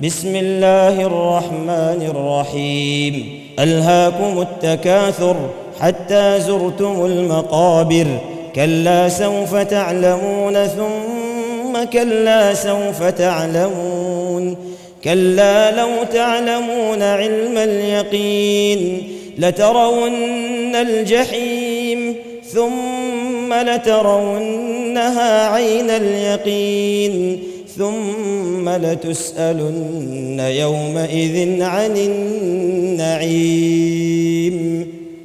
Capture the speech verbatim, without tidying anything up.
بسم الله الرحمن الرحيم ألهاكم التكاثر حتى زرتم المقابر كلا سوف تعلمون ثم كلا سوف تعلمون كلا لو تعلمون علم اليقين لترون الجحيم ثم لترونها عين اليقين ثم لتسألن يومئذ عن النعيم